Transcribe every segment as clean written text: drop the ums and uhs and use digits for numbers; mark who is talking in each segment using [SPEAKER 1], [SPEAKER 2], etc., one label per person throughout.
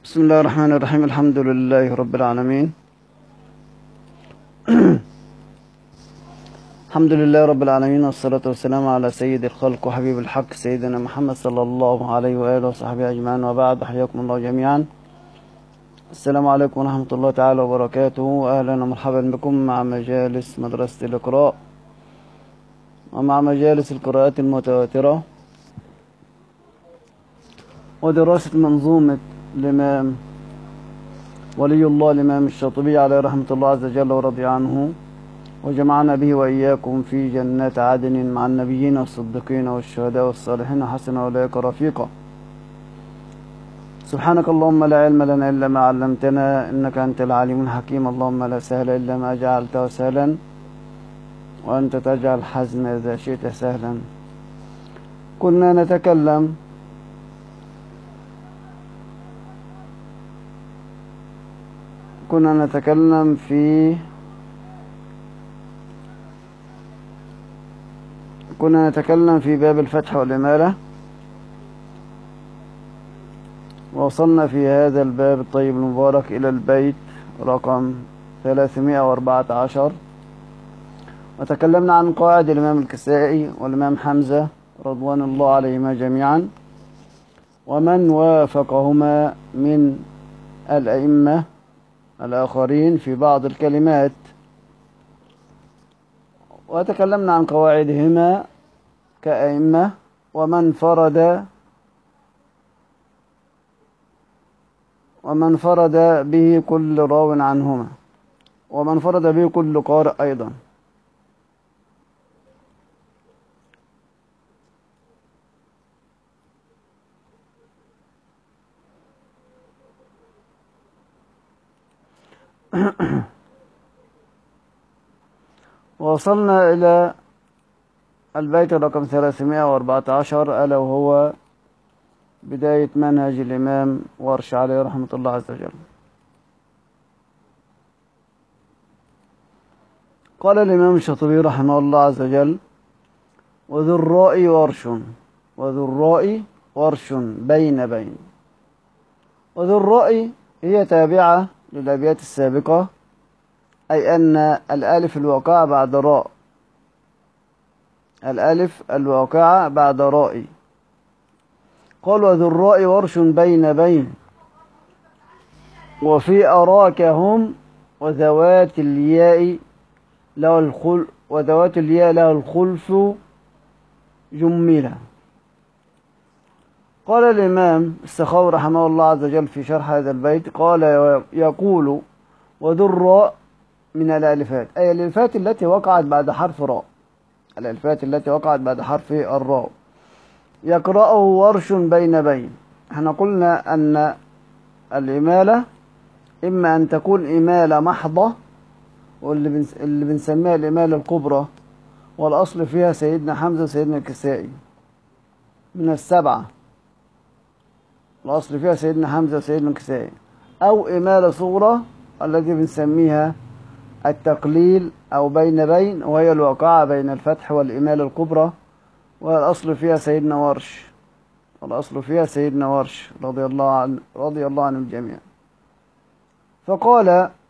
[SPEAKER 1] بسم الله الرحمن الرحيم. الحمد لله رب العالمين. الحمد لله رب العالمين، والصلاة والسلام على سيد الخلق وحبيب الحق سيدنا محمد صلى الله عليه وآله وصحبه أجمعين، وبعد. حياكم الله جميعا. السلام عليكم ورحمة الله تعالى وبركاته، وأهلا ومرحبا بكم مع مجالس مدرسة الإقراء ومع مجالس القراءات المتواترة ودراسة منظومة الإمام ولي الله الإمام الشاطبي عليه رحمة الله عز وجل ورضي عنه، وجمعنا به وإياكم في جنات عدن مع النبيين والصديقين والشهداء والصالحين، حسن أولئك رفيقا. سبحانك اللهم لا علم لنا إلا ما علمتنا، إنك أنت العليم الحكيم. اللهم لا سهل إلا ما جعلته سهلا، وأنت تجعل الحزن إذا شئت سهلا. كنا نتكلم في باب الفتح والإمالة، ووصلنا في هذا الباب الطيب المبارك إلى البيت رقم 314، وتكلمنا عن قواعد الإمام الكسائي والإمام حمزة رضوان الله عليهما جميعا، ومن وافقهما من الأئمة الآخرين في بعض الكلمات، وتكلمنا عن قواعدهما كأئمة، ومن فرد به كل راو عنهما، ومن فرد به كل قارئ أيضا. وصلنا إلى البيت رقم 314، ألا وهو بداية منهج الإمام ورش عليه رحمة الله عز وجل. قال الإمام الشاطبي رحمه الله عز وجل: وذو الراء ورش بين. وذو الراء هي تابعة للأبيات السابقة، أي أن الألف الواقعة بعد راء. قال: وذو الراء ورش بين، وفي أراكهم وذوات الياء له الخلف جملة. قال الإمام السخاوي رحمه الله عز وجل في شرح هذا البيت، قال: يقول: وذو الراء من الألفات، أي الألفات التي وقعت بعد حرف راء، الراء. يقرأه ورش بين. احنا قلنا أن الإمالة إما أن تكون إمالة محضة، واللي بنسميها الإمالة الكبرى، والأصل فيها سيدنا حمزة وسيدنا الكسائي من السبعة، الأصل فيها سيدنا حمزة وسيدنا الكسائي، أو إمالة صغرى التي بنسميها التقليل أو بين، وهي الواقعة بين الفتح والإمالة الكبرى، والأصل فيها سيدنا ورش رضي الله عن الجميع. فقال: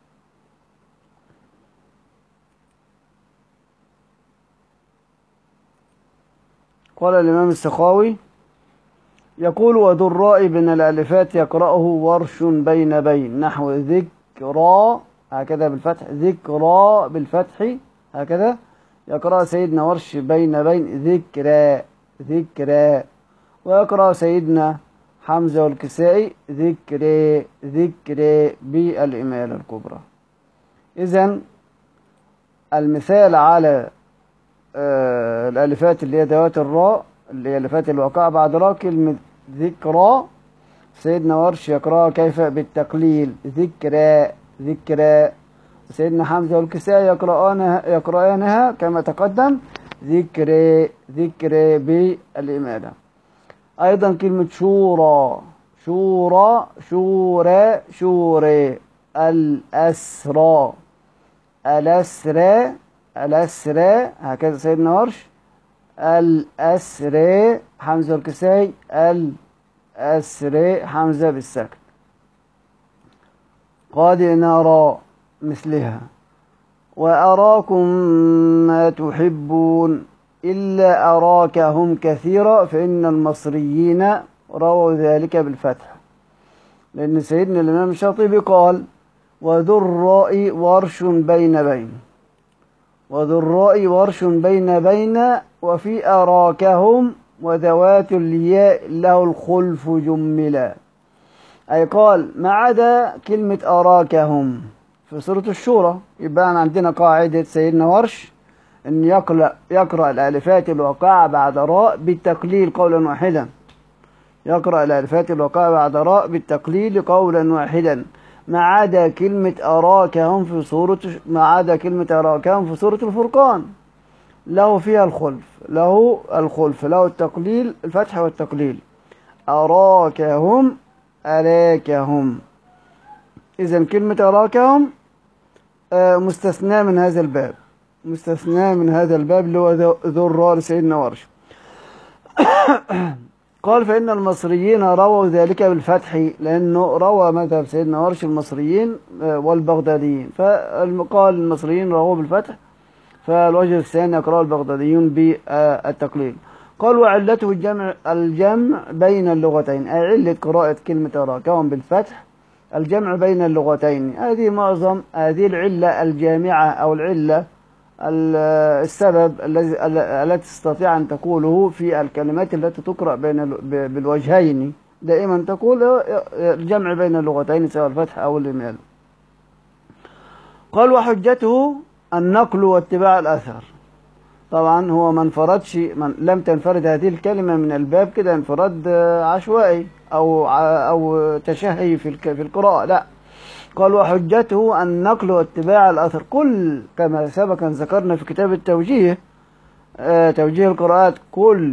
[SPEAKER 1] الإمام السخاوي يقول: وذو الراء من الألفات يقرأه ورش بين، نحو ذكرى هكذا بالفتح، ذكرى بالفتح هكذا، يقرأ سيدنا ورش بين ذكرى. ويقرأ سيدنا حمزة والكسائي ذكرى بالإمالة الكبرى. إذن المثال على الألفات اللي هي ذوات الراء، اللي هي الألفات الواقعة بعد راء، كلمة ذكرى سيدنا ورش يقرأ كيف؟ بالتقليل، ذكرى. سيدنا حمزة والكسائي يقرأانها كما تقدم، ذكرى بالإمالة. أيضا كلمة شورى، الأسرى هكذا سيدنا ورش، الأسرى حمزة والكسائي، الأسرى حمزة بالسكن. قد نرى مثلها وأراكم ما تحبون إلا أراكهم كثيرا، فإن المصريين رووا ذلك بالفتح، لأن سيدنا الإمام الشاطبي قال وذو الراء ورش بين وذو الراء ورش بين وفي أراكهم وذوات الياء له الخلف جملا، أي قال ما عدا كلمة أراكهم في سورة الشورى. يبقى عندنا قاعدة سيدنا ورش أن يقرأ الألفات الواقعة بعد راء بالتقليل قولا واحدا، يقرأ الألفات الواقعة بعد راء بالتقليل قولا واحدا، ما عدا كلمة أراكهم في سورة الفرقان له فيها الخلف، له التقليل، الفتح والتقليل. أراكهم أراكهم، إذن كلمة أراكهم مستثنى من هذا الباب، مستثنى من هذا الباب اللي هو ذو الراء سيدنا ورش. قال فإن المصريين رووا ذلك بالفتح، لأنه روى مذهب سيدنا ورش المصريين والبغداديين، فقال المصريين رووا بالفتح، فالوجه الثاني يقرأ البغداديون بالتقليل. قال وعلته الجمع بين اللغتين، أي علة قراءة كلمة أراكهم بالفتح الجمع بين اللغتين. هذه معظم هذه العلة الجامعة أو العلة السبب التي تستطيع أن تقوله في الكلمات التي تقرأ بالوجهين، دائما تقول الجمع بين اللغتين سواء الفتح أو الإمالة. قال وحجته النقل واتباع الأثر. طبعا هو من لم تنفرد هذه الكلمة من الباب كده انفراد عشوائي أو تشهي في القراءة، لا. قال وحجته النقل واتباع الأثر، كل كما سبق أن ذكرنا في كتاب التوجيه، توجيه القراءات، كل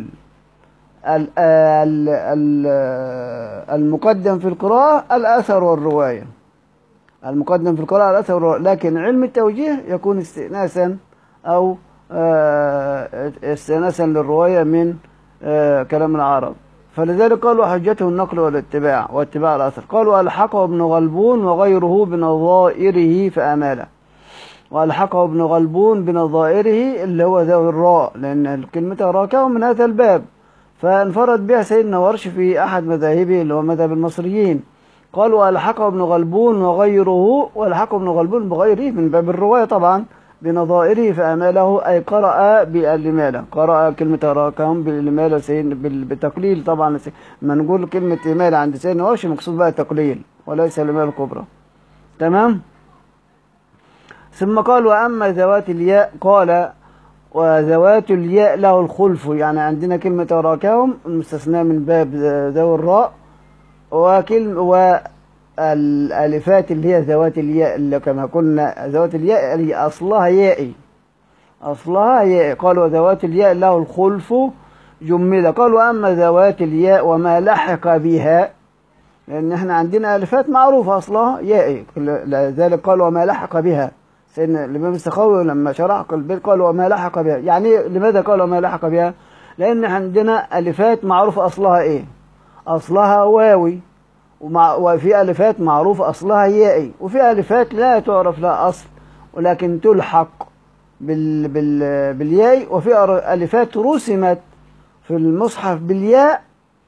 [SPEAKER 1] المقدم في القراءة الأثر والرواية، المقدم في القراءة الأثر والرواية، لكن علم التوجيه يكون استئناسا أو استئناسا للرواية من كلام العرب، فلذلك قالوا حجته النقل واتباع الأثر. قالوا ألحقه ابن غلبون وغيره بنظائره فأماله، وألحقه ابن غلبون بنظائره اللي هو ذوي الراء، لأن كلمة أراكهم من هذا الباب، فانفرد بها سيدنا ورش في أحد مذاهبه اللي هو مذهب المصريين. قالوا ألحقه ابن غلبون وغيره، وألحقه ابن غلبون بغيره من باب الرواية طبعا بنظائره فأماله، أي قرأ بالإمالة، قرأ كلمة أراكهم بالإمالة بالتقليل. طبعا ما نقول كلمة إمالة عند سيدنا ورش مقصود بها التقليل وليس الإمالة الكبرى، تمام. ثم قال وأما ذوات الياء، قال وذوات الياء له الخلف، يعني عندنا كلمة أراكهم المستثنى من باب ذوي الراء، والألفات اللي هي ذوات الياء اللي كما قلنا ذوات الياء اللي أصلها يائي، قال وذوات الياء له الخلف جملة. قال وأما ذوات الياء وما لحق بها، لأن احنا عندنا ألفات معروفة أصلها يائي، لذلك قال وما لحق بها. سيدنا الإمام السخاوي لما شرح البيت قال وما لحق بها، يعني لماذا قال وما لحق بها؟ لأن عندنا ألفات معروفة أصلها إيه؟ أصلها واوي، وفي ألفات معروفة أصلها يائي، وفي ألفات لا تعرف لها أصل ولكن تلحق بالياء، وفي ألفات رسمت في المصحف بالياء،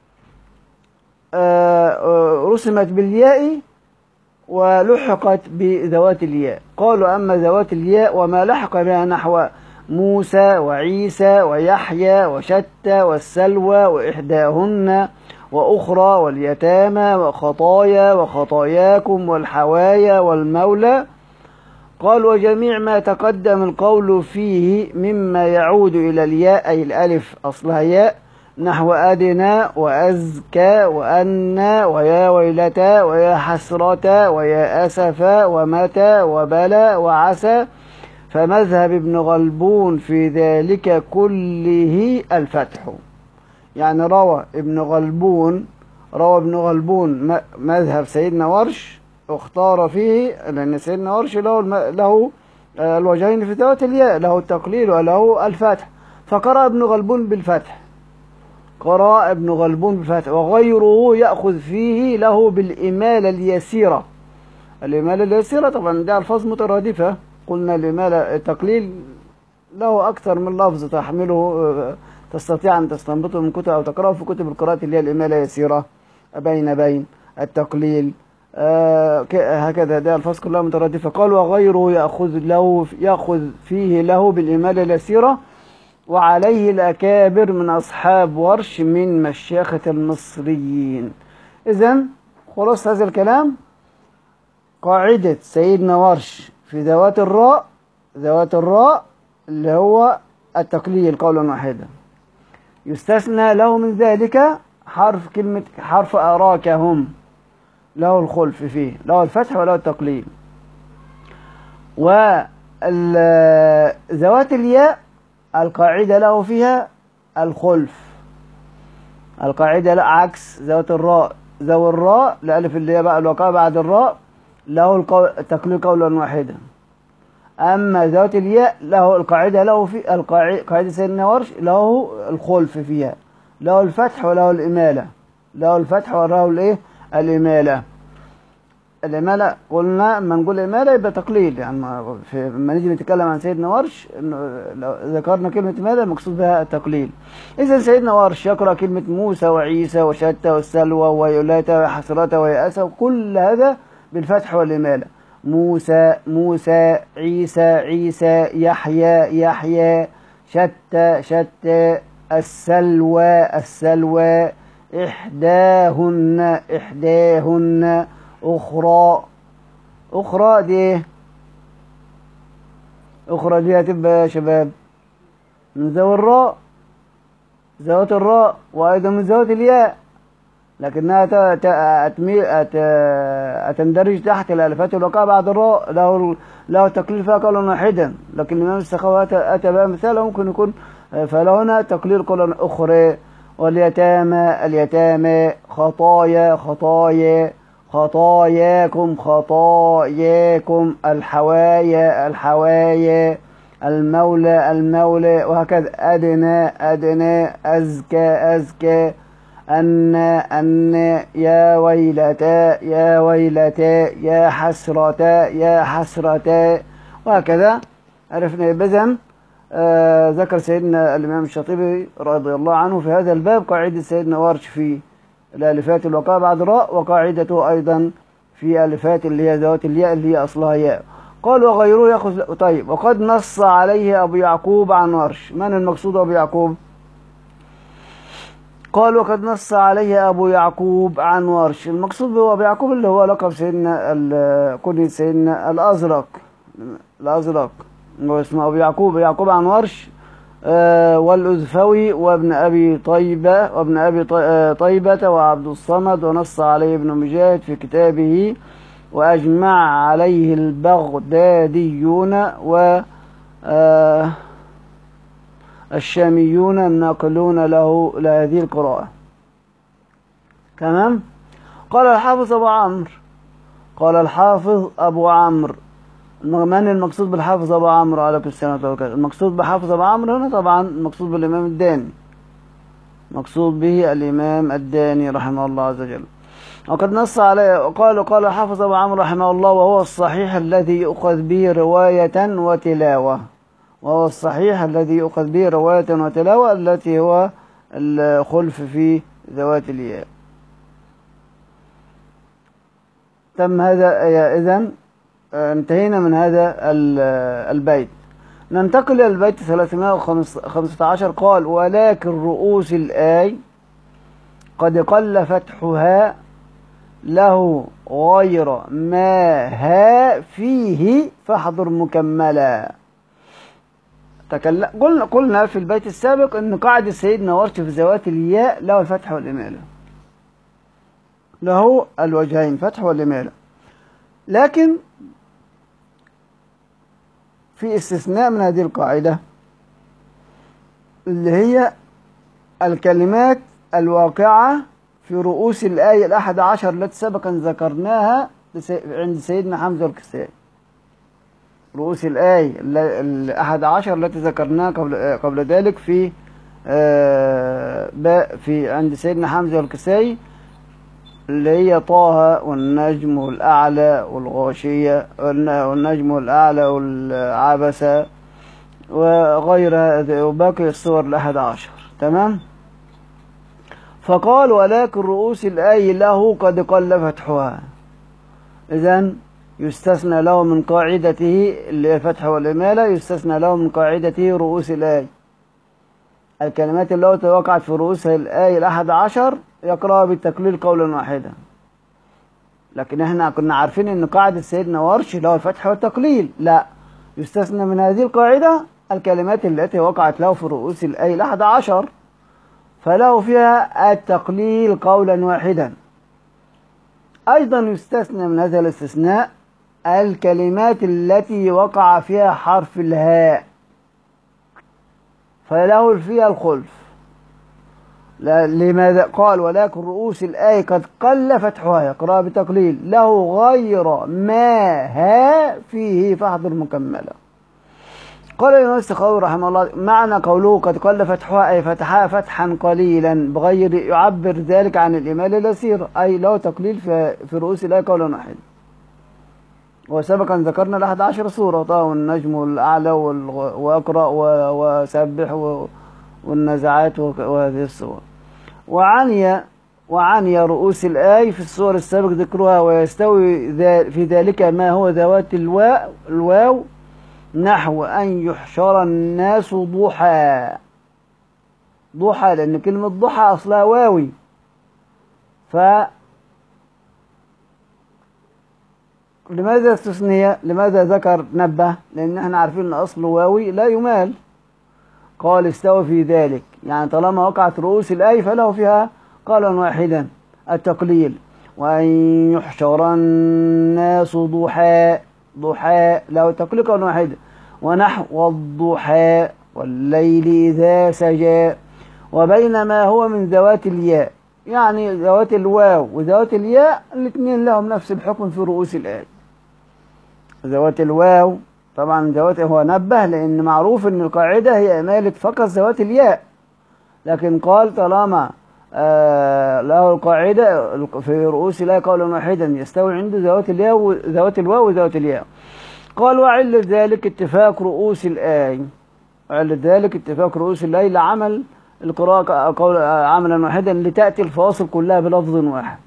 [SPEAKER 1] رسمت بالياء ولحقت بذوات الياء. قالوا أما ذوات الياء وما لحق بها نحو موسى وعيسى ويحيى وشتى والسلوى وإحداهن وأخرى واليتامى وخطايا وخطاياكم والحوايا والمولى. قال وجميع ما تقدم القول فيه مما يعود إلى الياء، أي الألف أصلها ياء، نحو أدنى وأزكى وأنى ويا ويلتا ويا حسرة ويا أسفا ومتى وبلى وعسى، فمذهب ابن غلبون في ذلك كله الفتح. يعني روى ابن غلبون مذهب سيدنا ورش، اختار فيه، لأن سيدنا ورش له الوجهين في ذوات الياء، له التقليل وله الفتح، فقرأ ابن غلبون بالفتح، وغيره يأخذ فيه له بالإمالة اليسيرة، الإمالة اليسيرة. طبعا دي ألفاظ مترادفة. قلنا الإمالة التقليل له أكثر من لفظ تحمله، تستطيع أن تستنبطه من كتب أو تقرأه في كتب القراءة، اللي هي الإمالة يسيرة، بين التقليل، هكذا. دي ألفاظ كلها مترادفة. قال وغيره يأخذ فيه له بالإمالة اليسيرة، وعليه الأكابر من أصحاب ورش من مشيخة المصريين. إذن خلاص هذا الكلام، قاعدة سيدنا ورش في ذوات الراء اللي هو التقليل قولا واحدا، يستثنى له من ذلك حرف أراكهم، له الخلف فيه، له الفتح وله التقليل. وذوات الياء القاعدة له فيها الخلف، القاعدة لا عكس ذوات الراء. ذو الراء الألف اللي هي بقى الوقاء بعد الراء له التقليل قولا واحدا. أما ذوات الياء له القاعدة، له في قاعدة سيدنا ورش له الخلف فيها، له الفتح وله الإمالة، له الفتح وله الإيه؟ الإمالة. الإمالة قلنا لما نقول إمالة يبقى تقليل، يعني لما نيجي نتكلم عن سيدنا ورش لو ذكرنا كلمة إمالة المقصود بها التقليل. إذا سيدنا ورش يقرأ كلمة موسى وعيسى وشتى والسلوى ويولاتا وحسرة ويأسى، وكل هذا بالفتح والإمالة. موسى عيسى يحيى شتى السلوى إحداهن أخرى دي هتبقى يا شباب من ذوات الراء وأيضا من ذوات الياء، لكنها تندرج تحت الألفات الوقاء بعد الراء، له تقليل فيها قولا واحدا. لكن الإمام السخاوي أتى بها مثال ممكن يكون فلهنا تقليل قولا أخرى. اليتامى خطاياكم الحوايا المولى وهكذا. أدنى أزكى أن يا ويلتا يا حسرتا وهكذا. عرفنا بذن. ذكر سيدنا الإمام الشاطبي رضي الله عنه في هذا الباب قاعدة سيدنا ورش في الألفات الوقاء بعد راء، وقاعدته أيضا في ألفات اللي هي ذوات الياء اللي هي أصلها ياء. قال وغيره يأخذ. طيب وقد نص عليه أبو يعقوب عن ورش. من المقصود أبو يعقوب؟ قال وقد نص عليه أبو يعقوب عن ورش. المقصود هو أبو يعقوب اللي هو لقب سيدنا كنية سيدنا الأزرق هو اسمه أبو يعقوب عن ورش، والأزفوي وابن أبي طيبة وعبد الصمد. ونص عليه ابن مجاهد في كتابه، وأجمع عليه البغداديون الشاميون الناقلون له لهذه القراءة. تمام. قال الحافظ أبو عمرو. من المقصود بالحافظ أبو عمرو عليكم السلام ورحمة الله وبركاته؟ المقصود بحافظ أبو عمرو هنا طبعا المقصود بالإمام الداني، مقصود به الإمام الداني رحمه الله عز وجل. وقد نص عليه قال الحافظ أبو عمرو رحمه الله: وهو الصحيح الذي يؤخذ به رواية وتلاوة. التي هو الخلف في ذوات الياء. تم هذا. إذن انتهينا من هذا البيت. ننتقل إلى البيت 315. قال: ولكن رؤوس الآي قد قل فتحها له غير ما ها فيه فاحضر مكملا. قلنا في البيت السابق ان قاعدة سيدنا ورش في ذوات الياء له الفتح والإمالة، له الوجهين فتح والإمالة، لكن في استثناء من هذه القاعدة اللي هي الكلمات الواقعة في رؤوس الآية 11 التي سبقا ذكرناها عند سيدنا حمزة الكسائي. رؤوس الآية 11 التي ذكرناها قبل ذلك في عند سيدنا حمزة الكسائي اللي هي طه والنجم والأعلى والغاشية والنجم والأعلى والعبسة وغيرها وباقي الصور ال11. تمام. فقال ولكن رؤوس الآي له قد قل فتحها. إذن يستثنى له من قاعدته اللي هي الفتح والإمالة، يستثنى له من قاعدته رؤوس الآي. الكلمات التي وقعت في رؤوس الآي 11 يقرأها بالتقليل قولا واحدا. لكن احنا كنا عارفين ان قاعدة سيدنا ورش اللي هو الفتح والتقليل، لا، يستثنى من هذه القاعدة الكلمات التي وقعت له في رؤوس الآي 11 فله فيها التقليل قولا واحدا. أيضا يستثنى من هذا الاستثناء الكلمات التي وقع فيها حرف الهاء فله فيها الخلف. لماذا؟ قال ولكن رؤوس الآية قد قل فتحها يقرأ بتقليل له غير ما ها فيه فاحضر مكملة. قال الإمام السخاوي رحمه الله معنى قوله قد قل فتحها أي فتحها فتحا قليلا بغير يعبر ذلك عن الإمالة اليسير، أي له تقليل في رؤوس الآية قولا واحدا. وسبقا ذكرنا 11 سورة، طه والنجم والأعلى وأقرأ وسبح والنزعات وهذه السور. وعني رؤوس الآي في السور السابق ذكرها ويستوي في ذلك ما هو ذوات الواو نحو أن يحشر الناس ضحى. ضحى لأن كلمة ضحى أصلها واوي، لماذا استثنية؟ لماذا ذكر نبه؟ لأن احنا عارفين أن أصل واوي لا يمال. قال استوى في ذلك، يعني طالما وقعت رؤوس الآية فله فيها قولا واحدا التقليل. وأن يحشر الناس ضحى، ضحى له تقليل قولا واحدا. ونحو والضحى والليل إذا سجى. وبينما هو من ذوات الياء، يعني ذوات الواو وذوات الياء الاثنين لهم نفس الحكم في رؤوس الآية. ذوات الواو طبعا ذوات هو نبه لأن معروف أن القاعدة هي إمالة فقط ذوات الياء، لكن قال طالما له القاعدة في رؤوس الآية قولا واحدا يستوي عنده ذوات الياء وذوات الواو وذوات الياء. قال وعلة ذلك اتفاق رؤوس الآية، وعلة ذلك اتفاق رؤوس الآية لعمل القراءة عملا واحدا لتأتي الفواصل كلها بلفظ واحد.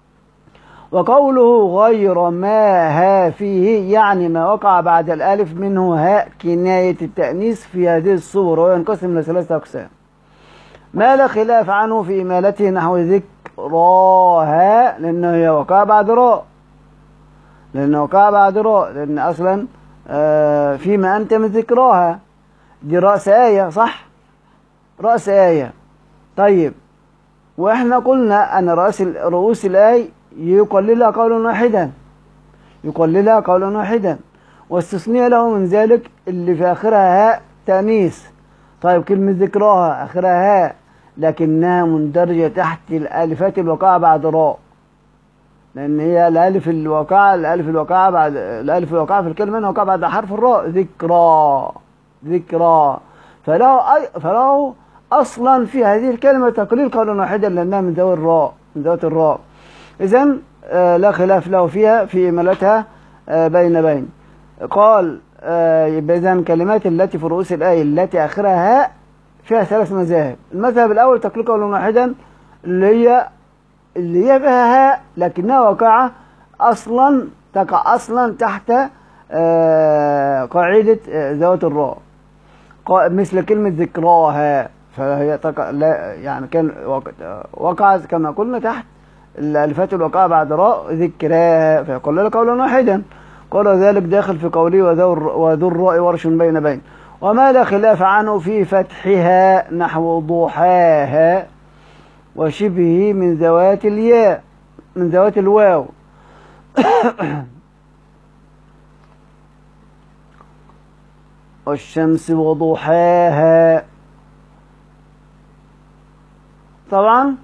[SPEAKER 1] وقوله غير ما ها فيه يعني ما وقع بعد الألف منه هاء كناية التأنيث في هذه الصور، وينقسم لثلاثة أقسام ما لا خلاف عنه في إمالته نحو ذكراها لأنه هي وقع بعد راء، لأن أصلا فيما أنت من ذكراها دي رأس آية، صح؟ رأس آية. طيب وإحنا قلنا أن رؤوس الآية يقللها قولا واحدا، واستثني له من ذلك اللي في آخرها هاء تأنيث. طيب كلمة ذكراها آخرها هاء لكنها مندرجة تحت الألفات الوقاعة بعد راء، لأن هي الألف الوقاعة بعد الألف الوقاعة في الكلمة وقع بعد حرف الراء ذكرى فله أصلا في هذه الكلمة تقليل قولا واحدا لأنها من ذوات الراء. إذن لا خلاف له فيها في إمالتها بين. قال إذن كلمات التي في رؤوس الآية التي آخرها هاء فيها 3 مذاهب. المذهب الأول تقليل قولا واحدا اللي هي فيها هاء لكنها وقع أصلا تحت قاعدة ذوات الراء، مثل كلمة ذكراها فهي يعني كان وقع كما قلنا تحت الألفات الوقاعة بعد راء ذكراها فيقول لك قولا واحدا. قال ذلك داخل في قوله وذو الراء ورش بين. وما لا خلاف عنه في فتحها نحو ضحاها وشبهه من ذوات الواو والشمس وضحاها. طبعا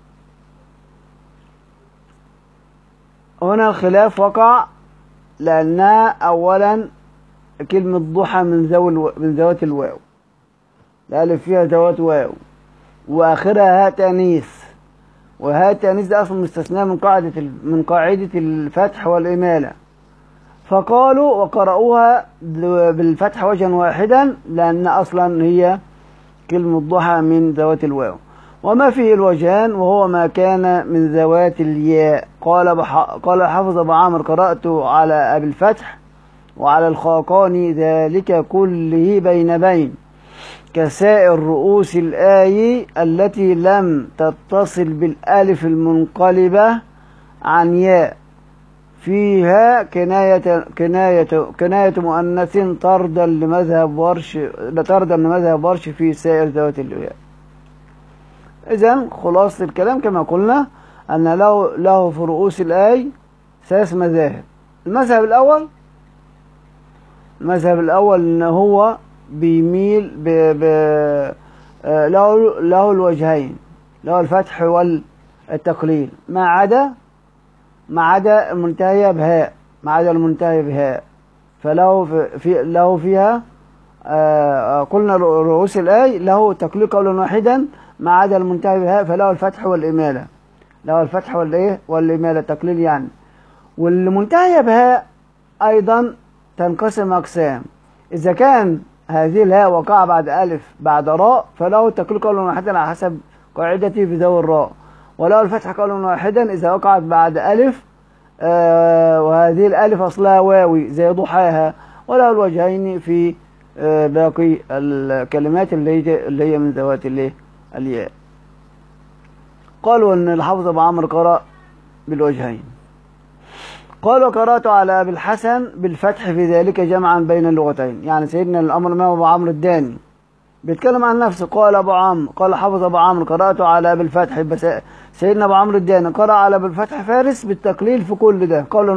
[SPEAKER 1] هنا الخلاف وقع لأنها أولا كلمة ضحى من ذوات الواو، الألف فيها ذوات واو وآخرها هاء تأنيث، وهاء التأنيث ده أصلا مستثنى من قاعدة الفتح والإمالة، فقالوا وقرأوها بالفتح وجها واحدا لأن أصلا هي كلمة ضحى من ذوات الواو. وما فيه الوجهان وهو ما كان من ذوات الياء. قال حافظ أبو عامر قرأت على أبي الفتح وعلى الخاقاني ذلك كله بين كسائر رؤوس الآي التي لم تتصل بالألف المنقلبة عن ياء فيها كناية مؤنث طردا لمذهب ورش في سائر ذوات الياء. إذن خلاصة الكلام كما قلنا أن له في رؤوس الآي 3 مذاهب. المذهب الأول أن هو بيميل له الوجهين، له الفتح والتقليل ما عدا المنتهية بهاء، فله فيها قلنا رؤوس الآي له تقليل قولا واحدا ما عدا المنتهي بهاء فله الفتح والإمالة، والإمالة تقليل يعني. والمنتهي بهاء أيضا تنقسم أقسام، إذا كان هذه الهاء وقع بعد ألف بعد راء فله تقليل قولا واحدا على حسب قاعدته في ذوي الراء، وله الفتح قولا واحدا إذا وقعت بعد ألف وهذه الألف أصلها واوي زي ضحاها، وله الوجهين في باقي الكلمات اللي هي من ذوات الياء. قالوا أن الحافظ أبو عمرو قرأ بالوجهين. قال وقرأت على أبي الحسن بالفتح في ذلك جمعا بين اللغتين، يعني سيدنا الأمر ما أبو عمرو الداني بيتكلم عن نفسه. قال حافظ أبو عمرو قرأت على أبي الفتح، سيدنا أبو عمرو الداني قرأ على أبي الفتح فارس بالتقليل في كل ده قولا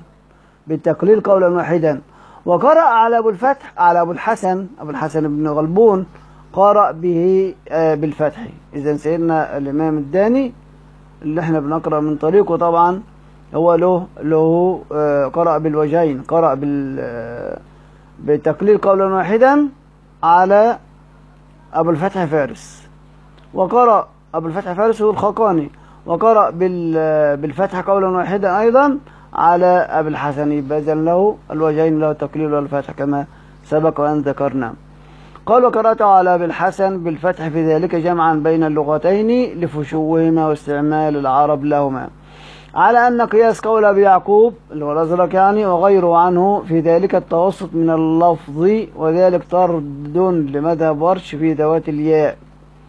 [SPEAKER 1] واحدا، وقرأ على أبو الحسن بن غلبون قرأ به بالفتح. إذن سيدنا الإمام الداني اللي احنا بنقرأ من طريقه طبعا هو له قرأ بالوجهين، قرأ بالتقليل قولا واحدا على أبو الفتح فارس، وقرأ أبو الفتح فارس هو الخاقاني، وقرأ بالفتح قولا واحدا أيضا على أبي الحسن، يبقى إذن له الوجهين، له التقليل والفتح كما سبق وأن ذكرنا. قال وقرأت على أبي الحسن بالفتح في ذلك جمعا بين اللغتين لفشوهما واستعمال العرب لهما، على أن قياس قول أبي يعقوب اللي هو الأزرق يعني وغيره عنه في ذلك التوسط من اللفظ، وذلك طرد لمذهب ورش في ذوات الياء،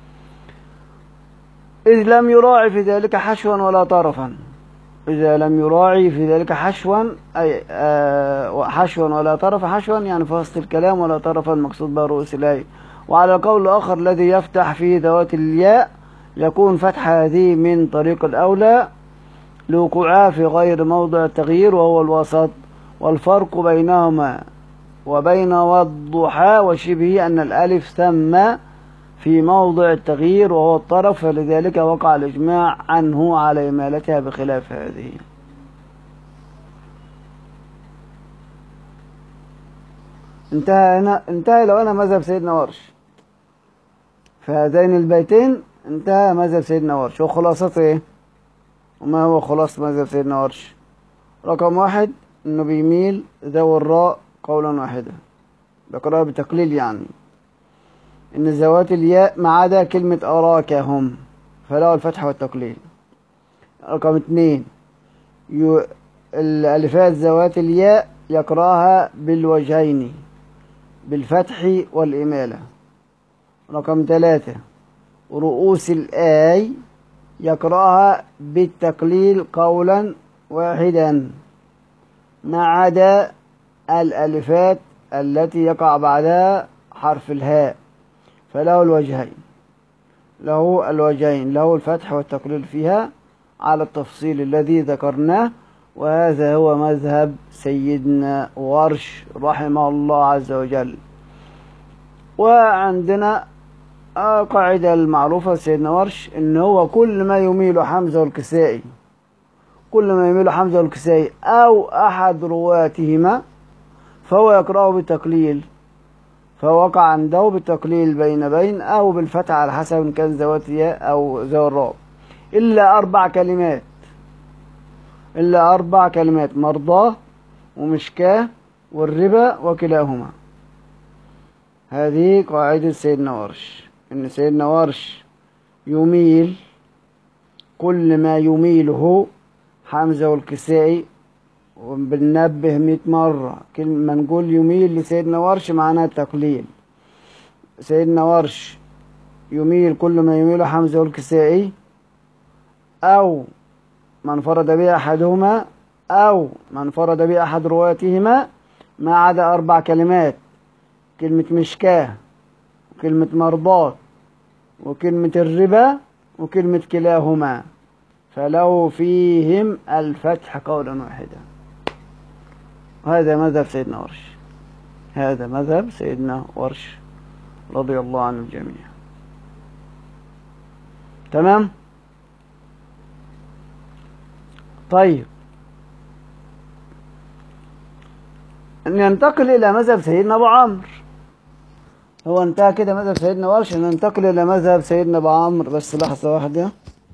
[SPEAKER 1] إذ لم يراعي في ذلك حشوا ولا طرفا. إذا لم يراعي في ذلك حشوا أي حشوا ولا طرف، حشوا يعني في وسط الكلام، ولا طرفا مقصود به رؤوس الآية. وعلى القول الآخر الذي يفتح في ذوات الياء يكون فتح هذه من طريق الأولى لوقوعها في غير موضع التغيير وهو الوسط، والفرق بينهما وبين والضحى وشبهه أن الألف ثم في موضع التغيير وهو الطرف، فلذلك وقع الإجماع عنه على إمالتها بخلاف هذه. انتهى لو أنا مذهب سيدنا ورش في هذين البيتين، انتهى مذهب سيدنا ورش. وخلاصته ايه؟ وما هو خلاصة مذهب سيدنا ورش؟ رقم 1 انه بيميل ذوي الراء قولا واحدا، بقرأها بتقليل يعني، إن ذوات الياء ما عدا كلمة أراكهم فله الفتح والتقليل. رقم 2 الألفات ذوات الياء يقرأها بالوجهين بالفتح والإمالة. رقم 3 رؤوس الآي يقرأها بالتقليل قولا واحدا ما عدا الألفات التي يقع بعدها حرف الهاء فله الوجهين، له الفتح والتقليل فيها على التفصيل الذي ذكرناه. وهذا هو مذهب سيدنا ورش رحمه الله عز وجل. وعندنا قاعدة المعروفة سيدنا ورش إن هو كل ما يميل حمزة والكسائي أو أحد رواتهما فهو يقرأه بالتقليل، فوقع عنده بالتقليل بين أو بالفتح على حسب إن كان ذوات ياء أو ذوي الراء. إلا 4 كلمات، إلا 4 كلمات: مرضاه ومشكاه والربا وكلاهما. هذه قاعدة سيدنا ورش، إن سيدنا ورش يميل كل ما يميله حمزة والكسائي، وبننبه 100 مرة كلمة نقول يميل لسيدنا ورش معناها التقليل. سيدنا ورش يميل كل ما يميله حمزة والكسائي أو ما انفرد به أحدهما أو ما انفرد به أحد رواتهما، ما عدا 4 كلمات: كلمة مشكاه وكلمة مرضات وكلمة الربا وكلمة كلاهما، فلو فيهم الفتح قولا واحدا. هذا مذهب سيدنا ورش، هذا مذهب سيدنا ورش رضي الله عن الجميع. تمام. طيب ننتقل إلى مذهب سيدنا أبو عمرو. هو انتهى كده مذهب سيدنا ورش، ننتقل إلى مذهب سيدنا أبو عمرو. بس لحظة واحدة.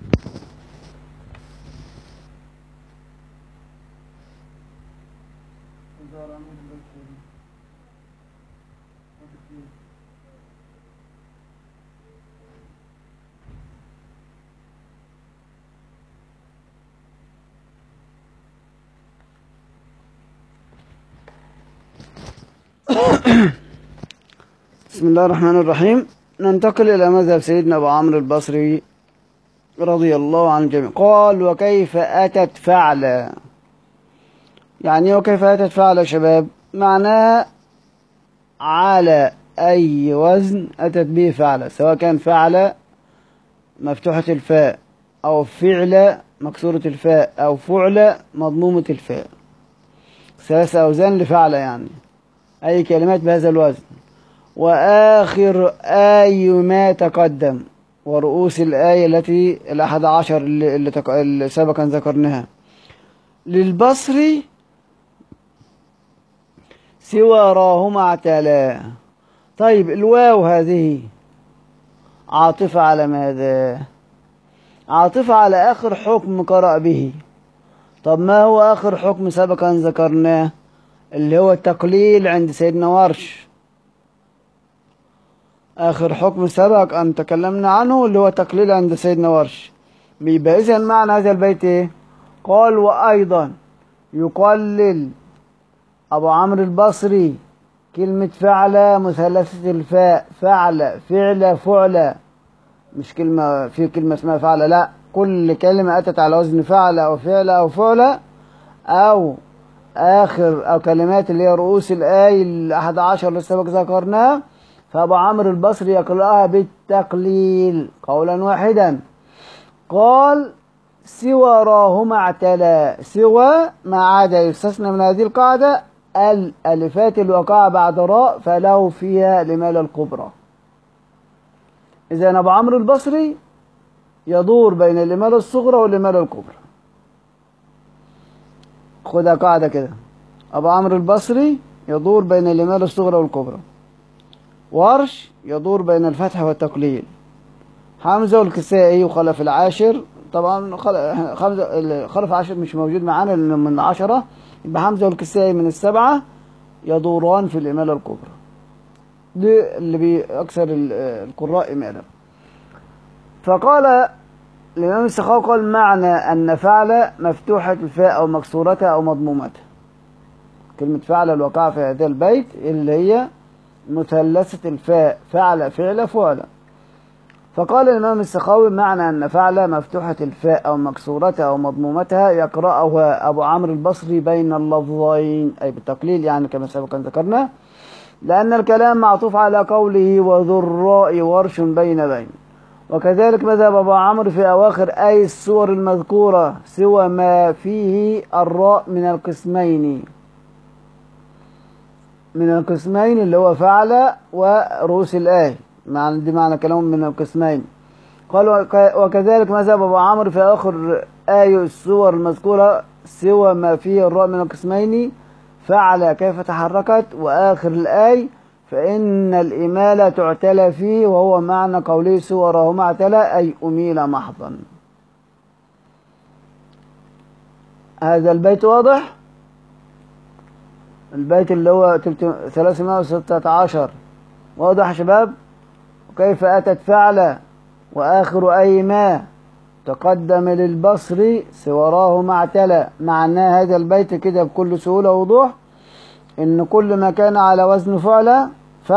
[SPEAKER 1] بسم الله الرحمن الرحيم. ننتقل إلى مذهب سيدنا أبو عمرو البصري رضي الله عن الجميع. قال: وكيف أتت فعل؟ يعني وكيف أتت فعل يا شباب؟ معناه على أي وزن أتت به فعل، سواء كان فعل مفتوحة الفاء أو فعل مكسورة الفاء أو فعل مضمومة الفاء. 3 أوزان لفعل، يعني أي كلمات بهذا الوزن. وآخر آي ما تقدم، ورؤوس الآية التي 11 اللي سبقا ذكرناها. للبصري سوى راهما اعتلا. طيب الواو هذه عاطفة على ماذا؟ عاطفة على آخر حكم قرأ به. طب ما هو آخر حكم سبقا ذكرناه؟ اللي هو التقليل عند سيدنا ورش. آخر حكم سبق أن تكلمنا عنه اللي هو تقليل عند سيدنا ورش. بيبقى إذن معنى هذا البيت إيه؟ قال: وأيضا يقلل أبو عمرو البصري كلمة فعل مثلثة الفاء، فعل فعل فعل، مش كلمة في كلمة اسمها فعل، لا، كل كلمة أتت على وزن فعل أو فعل أو فعل أو آخر أو كلمات اللي هي رؤوس الآية 11 اللي سبق ذكرناها، فأبو عمرو البصري يقرأها بالتقليل قولا واحدا. قال: سوى راهما اعتلى. سوى ما عدا يستثنى من هذه القاعدة الألفات الواقعة بعد راء فله فيها الإمالة الكبرى. إذن أبو عمرو البصري يدور بين الإمالة الصغرى والإمالة الكبرى. خدها قاعدة كده: أبو عمرو البصري يدور بين الإمالة الصغرى والكبرى. ورش يدور بين الفتح والتقليل. حمزة والكسائي وخلف العاشر، طبعا خلف العاشر مش موجود معانا لأنه من 10، يبقى حمزة والكسائي من 7 يدوران في الإمالة الكبرى. دي اللي بأكثر القراء إمالة. فقال الإمام السخاوي قال: معنى أن فعل مفتوحة الفاء أو مكسورتها أو مضمومتها. كلمة فعل الواقعة في هذا البيت اللي هي مثلثة الفاء، فعل فعل فعل. فقال الإمام السخاوي: معنى أن فعل مفتوحة الفاء أو مكسورتها أو مضمومتها يقرأها أبو عمرو البصري بين اللفظين، أي بالتقليل يعني كما سبقا ذكرنا، لأن الكلام معطوف على قوله وذو الراء ورش بين. وكذلك مذهب أبو عمرو في أواخر أي السور المذكورة سوى ما فيه الراء من القسمين اللي هو فعل ورؤوس الآية، دي معنى كلام من القسمين. قال: وكذلك مذهب أبو عمرو في آخر آي السور المذكورة سوى ما فيه الراء من القسمين، فعل كيف تحركت، وآخر الآي فإن الإمالة تعتلى فيه، وهو معنى قوله سوى راهما اعتلى أي أميل محضا. هذا البيت واضح؟ البيت اللي هو 316 واضح يا شباب؟ وكيف أتت فعل وآخر أي ما تقدم للبصر سوراه ما اعتلى. معناه هذا البيت كده بكل سهولة ووضوح إن كل ما كان على وزن فعل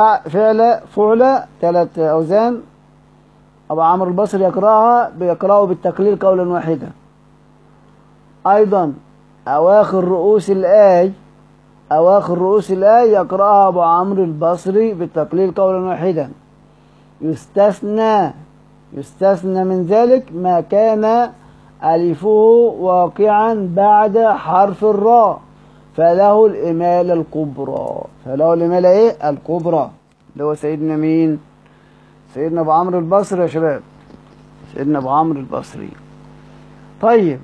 [SPEAKER 1] 3 أوزان أبو عمرو البصري بيقرأه بالتقليل قولا واحدا. أيضا أواخر رؤوس الآي يقرأها أبو عمرو البصري بالتقليل قولا واحدا. يستثنى من ذلك ما كان ألفه واقعا بعد حرف الراء فله الإمالة الكبرى. الكبرى اللي هو سيدنا مين؟ سيدنا أبو عمرو البصري يا شباب، سيدنا أبو عمرو البصري. طيب،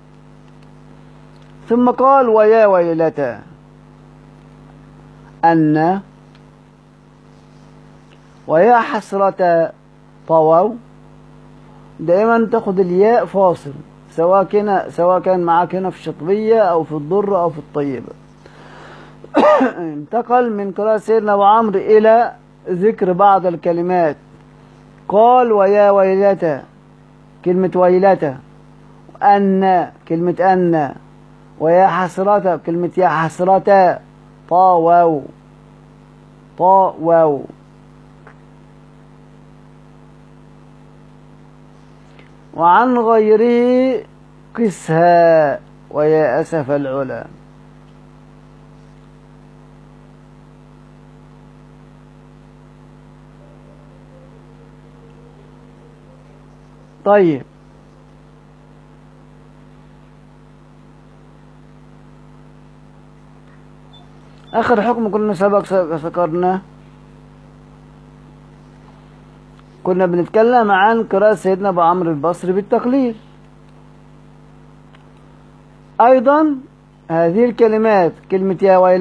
[SPEAKER 1] ثم قال ويا ويلتا أن ويا حسرة طووا. دائما تاخد الياء فاصل، سواء كان معاك هنا في الشطبية أو في الضر أو في الطيبة. انتقل من قراءة سيدنا أبو عمرو إلى ذكر بعض الكلمات. قال ويا ويلتا، كلمة ويلتا، كلمة أن، ويا حسرة، كلمة يا حسرة، طاووا. وعن غيره قسها ويا أسف العلا. طيب، آخر حكم كنا ذكرناه، كنا بنتكلم عن قراءة سيدنا أبو عمرو البصري بالتقليل. أيضا هذه الكلمات، كلمة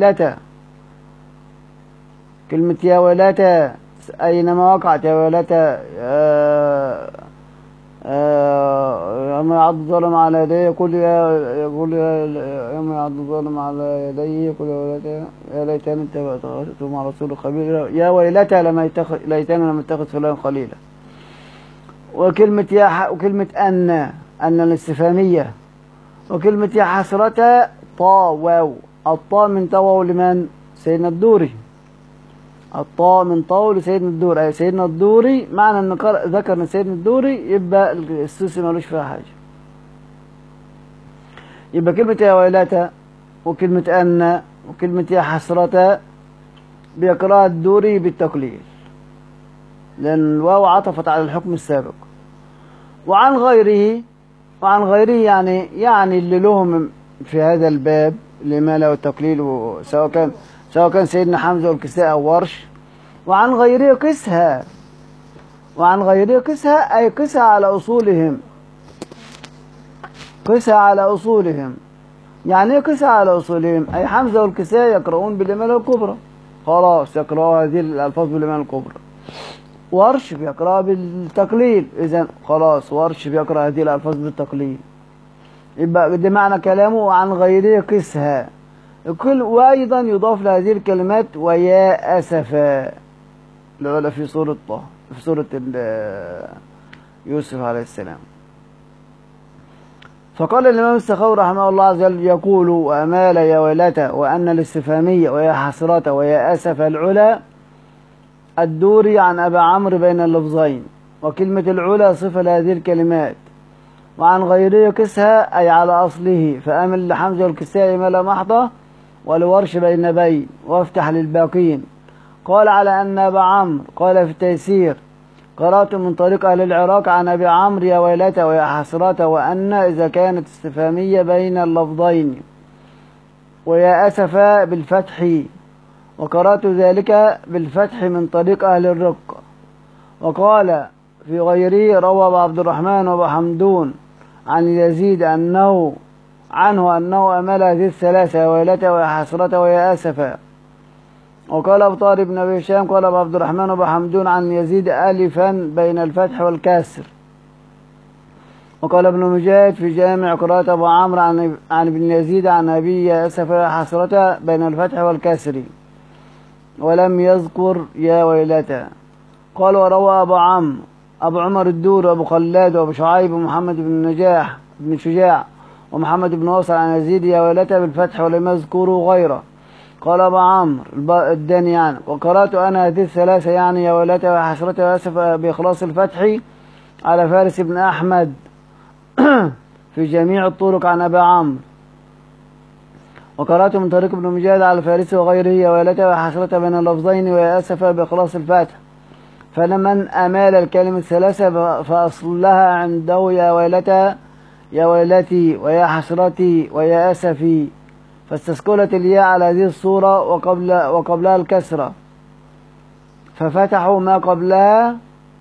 [SPEAKER 1] يا ويلتا أينما وقعت يا ويلتا، يوم يعض الظالم على يديه يقول يوم يعض الظالم على يديه يقول يا ليتني اتخذت مع رسول خبير، يا ويلتا ليتني لم اتخذ فلان خليلا. وكلمة أن الاستفهامية. وكلمة يا حسرة طاووا. الطاء من طووا لمن؟ سيدنا الدوري. الطاء من طول لسيدنا الدوري، أي سيدنا الدوري. معنى أن ذكر من سيدنا الدوري يبقى السوسي مالوش فيها حاجة. يبقى كلمة يا ويلتا وكلمة أن وكلمة يا حسرة بيقرأها الدوري بالتقليل، لأن الواو عطفت على الحكم السابق. وعن غيره يعني اللي لهم في هذا الباب لما له التقليل، سواء كان سيدنا حمزة والكساء أو ورش. وعن غيره قسها أي قسها على أصولهم. يعني ايه قسها على أصولهم؟ أي حمزة والكساء يقرؤون بالإمالة الكبرى، خلاص يقرأوا هذه الألفاظ بالإمالة الكبرى. ورش بيقرأ بالتقليل، إذن خلاص ورش بيقرأ هذه الألفاظ بالتقليل. يبقى ده معنى كلامه عن غيره قسها. وأيضا يضاف لهذه الكلمات ويا أسفا لولا في سورة طه، في سورة يوسف عليه السلام. فقال الإمام السخاوي رحمه الله عز وجل يقول وأمال يا ويلتا وأن الاستفهامية ويا حسرة ويا أسف العلا الدوري عن أبا عمرو بين اللفظين، وكلمة العلا صفة لهذه الكلمات. وعن غيره قسها أي على أصله، فأمل لحمزة والكساء ملا محضة ولورش بين وافتح للباقين. قال على أن أبا عمرو قال في التيسير قرأت من طريق أهل العراق عن أبي عمرو يا ويلتا ويا حسرة وأن إذا كانت استفهامية بين اللفظين، ويا أسفا بالفتح، وقرأت ذلك بالفتح من طريق أهل الرق. وقال في غيره روى أبو عبد الرحمن وأبو حمدون عن يزيد عنه أنه أمل هذه الثلاثة يا ويلتا ويا حسرة ويا أسفا. وقال أبو طارق بن أبي هشام قال أبو عبد الرحمن وأبو حمدون عن يزيد ألفا بين الفتح والكسر. وقال ابن مجاهد في جامع قراءة أبو عمرو عن ابن يزيد عن أبي أسف حسرة بين الفتح والكسر ولم يذكر يا ويلتا. قال وروى أبو عمر الدور وأبو خلاد وأبو شعيب ومحمد بن شجاع ومحمد بن وصل عن يزيد يا ويلتا بالفتح ولم يذكروا غيره. قال أبو عمرو الداني يعني وقرأت أنا هذه الثلاثة يعني يا ويلتا وحسرة وأسف بإخلاص الفتح على فارس بن أحمد في جميع الطرق عن أبي عمرو. وقرأت من طريق ابن مجاهد على فارس وغيره يا ويلتا وحسرة بين اللفظين ويا أسف بإخلاص الفتح. فلمن أمال الكلمة الثلاثة فأصلها عنده يا ويلتا يا ويلتي ويا حسرتي ويا أسفي، فاستثقلت الياء على هذه الصورة وقبلها الكسرة ففتحوا ما قبلها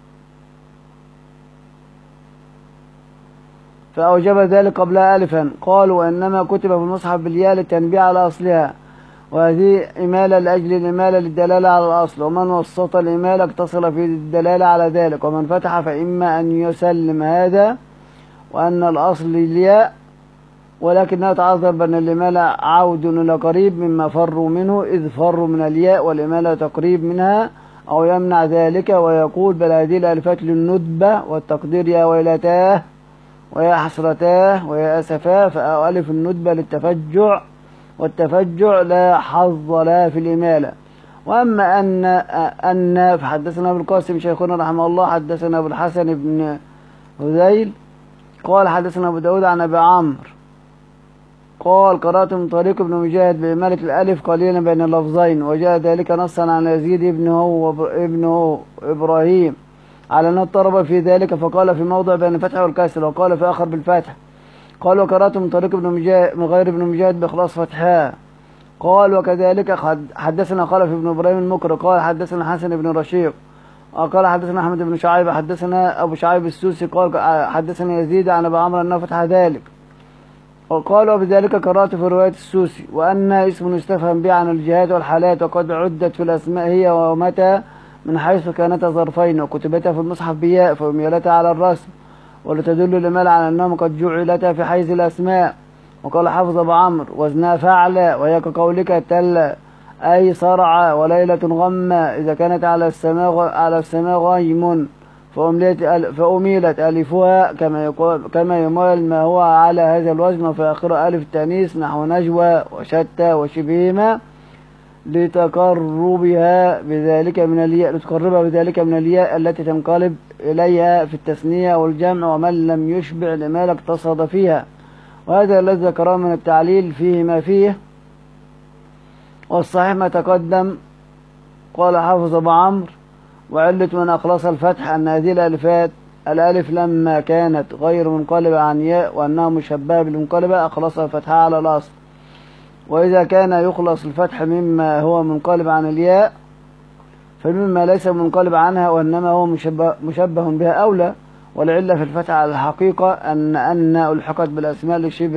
[SPEAKER 1] فأوجب ذلك قبلها ألفا. قالوا إنما كتب في المصحف بالياء للتنبيه على أصلها، وهذه إمالة لأجل الإمالة للدلالة على الأصل، ومن وسط الإمالة اقتصر في الدلالة على ذلك، ومن فتح فإما أن يسلم هذا وأن الأصل الياء ولكنها تعذر بأن الإمالة عود إلى قريب مما فروا منه إذ فروا من الياء والإمالة تقريب منها، أو يمنع ذلك ويقول بل هذه الألفات للندبة والتقدير يا ويلتاه ويا حسرتاه ويا أسفاه، فألف الندبة للتفجع والتفجع لا حظ لها في الإمالة. وأما أن فحدثنا أبو القاسم شيخنا رحمه الله حدثنا أبو الحسن بن هذيل قال حدثنا أبو داود عن أبي عمرو قال قرأت من طريق ابن مجاهد بإمالة الألف قليلا بين اللفظين، وجاء ذلك نصا عن يزيد ابنه إبراهيم على أن اضطرب في ذلك، فقال في موضع بين الفتح والكسر وقال في آخر بالفتح. قال وقرأت من طريق ابن مجاهد من غير ابن مجاهد بإخلاص فتحها. قال وكذلك حدثنا خلف بن إبراهيم المكر قال حدثنا حسن بن رشيق قال حدثنا أحمد بن شعيب حدثنا أبو شعيب السوسي قال حدثنا يزيد عن أبي عمرو أنه فتح ذلك. وقال وبذلك قرأت في رواية السوسي وأن اسم يستفهم به عن الجهات والحالات، وقد عدت في الأسماء هي ومتى من حيث كانتا ظرفين، وكتبتا في المصحف بياء فأميلتا على الرسم، ولتدل الإمالة على أنهم قد جعلتا في حيز الأسماء. وقال حافظ أبو عمرو وزنها فعل وهي كقولك تل أي صرع وليلة غمة إذا كانت على السماء غيم فأميلت ألفها كما يمال ما هو على هذا الوزن، وفي آخر ألف التأنيث نحو نجوى وشتى وشبههما لتقربها بذلك من الياء التي تنقلب إليها في التثنية والجمع، ومن لم يشبع الإمالة اقتصد فيها. وهذا الذي ذكره من التعليل فيه ما فيه، والصحيح ما تقدم. قال حافظ أبو عمرو وعلة من أخلص الفتح أن هذه الألف لما كانت غير منقلبة عن ياء وأنها مشبهة بالمنقلبة أخلصها الفتحة على الأصل، وإذا كان يخلص الفتح مما هو منقلب عن الياء فمما ليس منقلب عنها وإنما هو مشبه بها أولى. والعلة في الفتح على الحقيقة أن ألحقت بالأسماء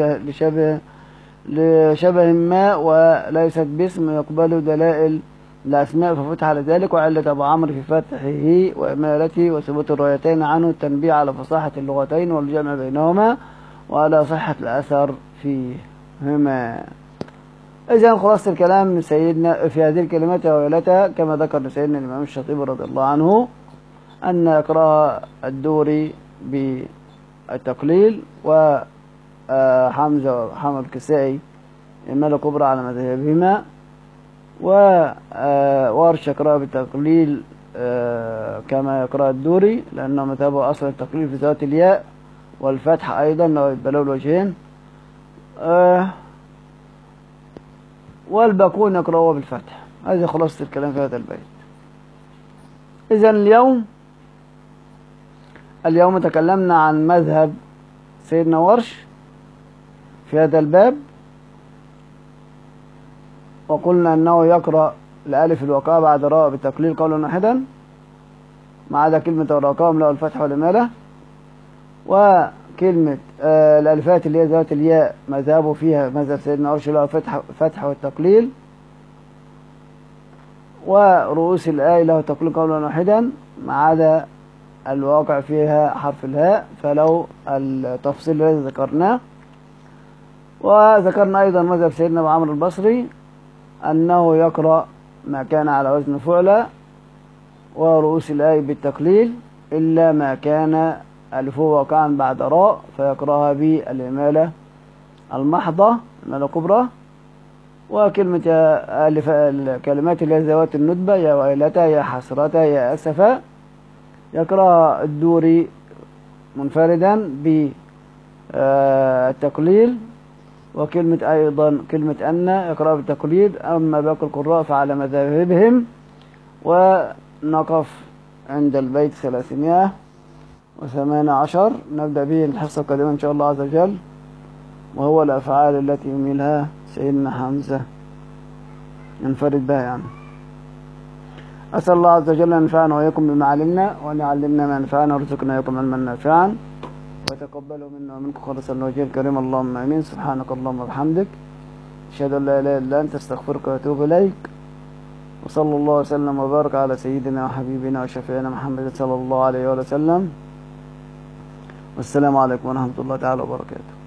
[SPEAKER 1] لشبه ما وليست باسم يقبل دلائل الأسماء ففتح على ذلك. وعلة أبو عمرو في فتحه وإمالته وثبوت الروايتين عنه التنبيه على فصاحة اللغتين والجمع بينهما وعلى صحة الأثر فيهما. إذن خلاصة الكلام من سيدنا في هذه الكلمات وعلتها كما ذكر سيدنا الإمام الشاطبي رضي الله عنه أن يقرأ الدوري بالتقليل وحمزة وحمد الكسائي إمالة كبرى على مذهبهما، وورش يقرأ بالتقليل كما يقرأ الدوري لأنه مذهبه أصل التقليل في ذات الياء والفتح أيضا لو يتبلوا الوجهين، والباقون يقرأوا بالفتح. هذه خلاصة الكلام في هذا البيت. إذن اليوم تكلمنا عن مذهب سيدنا ورش في هذا الباب، وقلنا أنه يقرأ الألف الوقاء بعد راء بالتقليل قولا واحدا ما عدا كلمة الرقام له الفتح والإمالة، وكلمة الألفات اللي هي ذات الياء مذهبه فيها مذهب سيدنا ورش له الفتح والتقليل، ورؤوس الآية له تقليل قولا واحدا ما عدا الواقع فيها حرف الهاء، فلو التفصيل الذي ذكرناه. وذكرنا أيضا مذهب سيدنا أبو عمرو البصري أنه يقرأ ما كان على وزن فعلى ورؤوس الآي بالتقليل، إلا ما كان ألفه واقعا بعد راء فيقرأها بالإمالة المحضة، الإمالة الكبرى. وكلمة الكلمات اللي هي ذوات الندبة، يا ويلتا يا حسرتا يا أسفا، يقرأها الدوري منفردا بالتقليل. وكلمة أيضا كلمة أن يقرأها بالتقليل. أما باقي القراء فعلى مذاهبهم. ونقف عند البيت 318، نبدأ به الحصة القادمة إن شاء الله عز وجل، وهو الأفعال التي يميلها سيدنا حمزة ينفرد بها يعني. أسأل الله عز وجل أن ينفعنا وإياكم بما علمنا، وأن يعلمنا ما ينفعنا، وارزقنا إياكم علما نافعا، وتقبلوا منا ومنكم خالصا لوجهه الكريم. اللهم آمين. سبحانك اللهم وبحمدك، أشهد أن لا إله إلا أنت، أستغفرك وأتوب إليك. وصلى الله وسلم وبارك على سيدنا وحبيبنا وشفيعنا محمد صلى الله عليه وسلم. والسلام عليكم ورحمة الله تعالى وبركاته.